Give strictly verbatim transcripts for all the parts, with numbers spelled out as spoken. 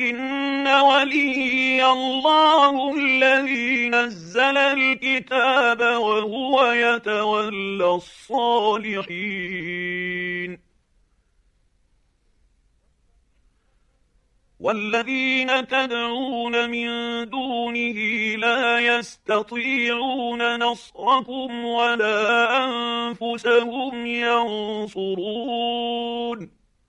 إن وليي الله الذي نزل الكتاب وهو يتولى الصالحين. والذين تدعون من دونه لا يستطيعون نصركم ولا أنفسهم ينصرون.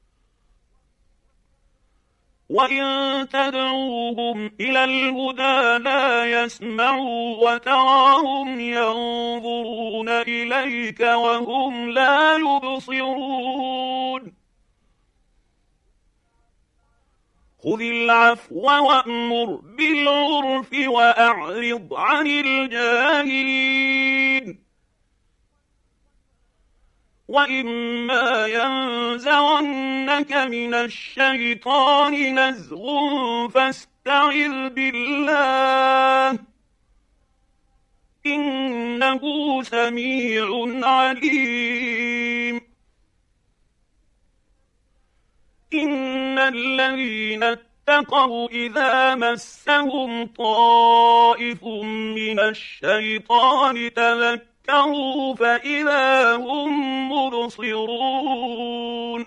وإن تدعوهم إلى الهدى لا يسمعوا وتراهم ينظرون إليك وهم لا يبصرون. خذ العفو وأمر بالعرف وأعرض عن الجاهلين. وإما ينزغنك من الشيطان نزغ فاستعذ بالله إنه سميع عليم. إن الذين اتقوا إذا مسهم طائف من الشيطان تذكروا فإذا هم مبصرون.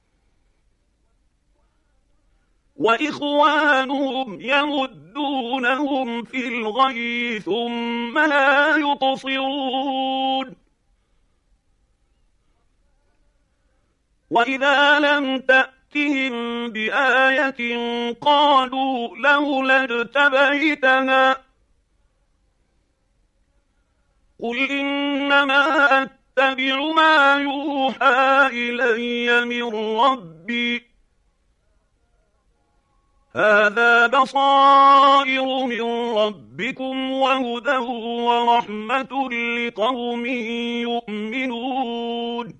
وإخوانهم يمدونهم في الغي ثم لا يقصرون. وإذا لم تأتهم بآية قالوا لولا اجتبيتها قل إنما أتبع ما يوحى إلي من ربي هذا بصائر من ربكم وهدى ورحمة لقوم يؤمنون.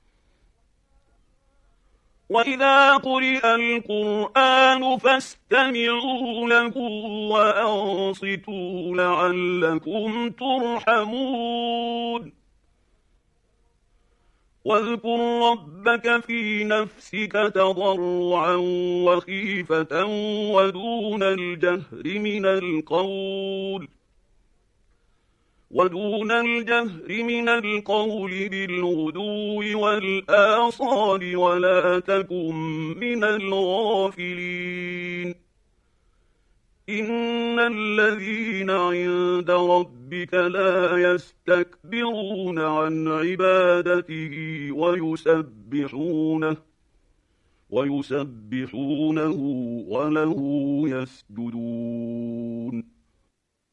وإذا قرئ القرآن فاستمعوا له وأنصتوا لعلكم ترحمون. واذكر ربك في نفسك تضرعا وخيفة ودون الجهر من القول ودون الجهر من القول بالغدو والآصال ولا تكن من الغافلين. إن الذين عند ربك لا يستكبرون عن عبادته ويسبحونه ويسبحونه وله يسجدون.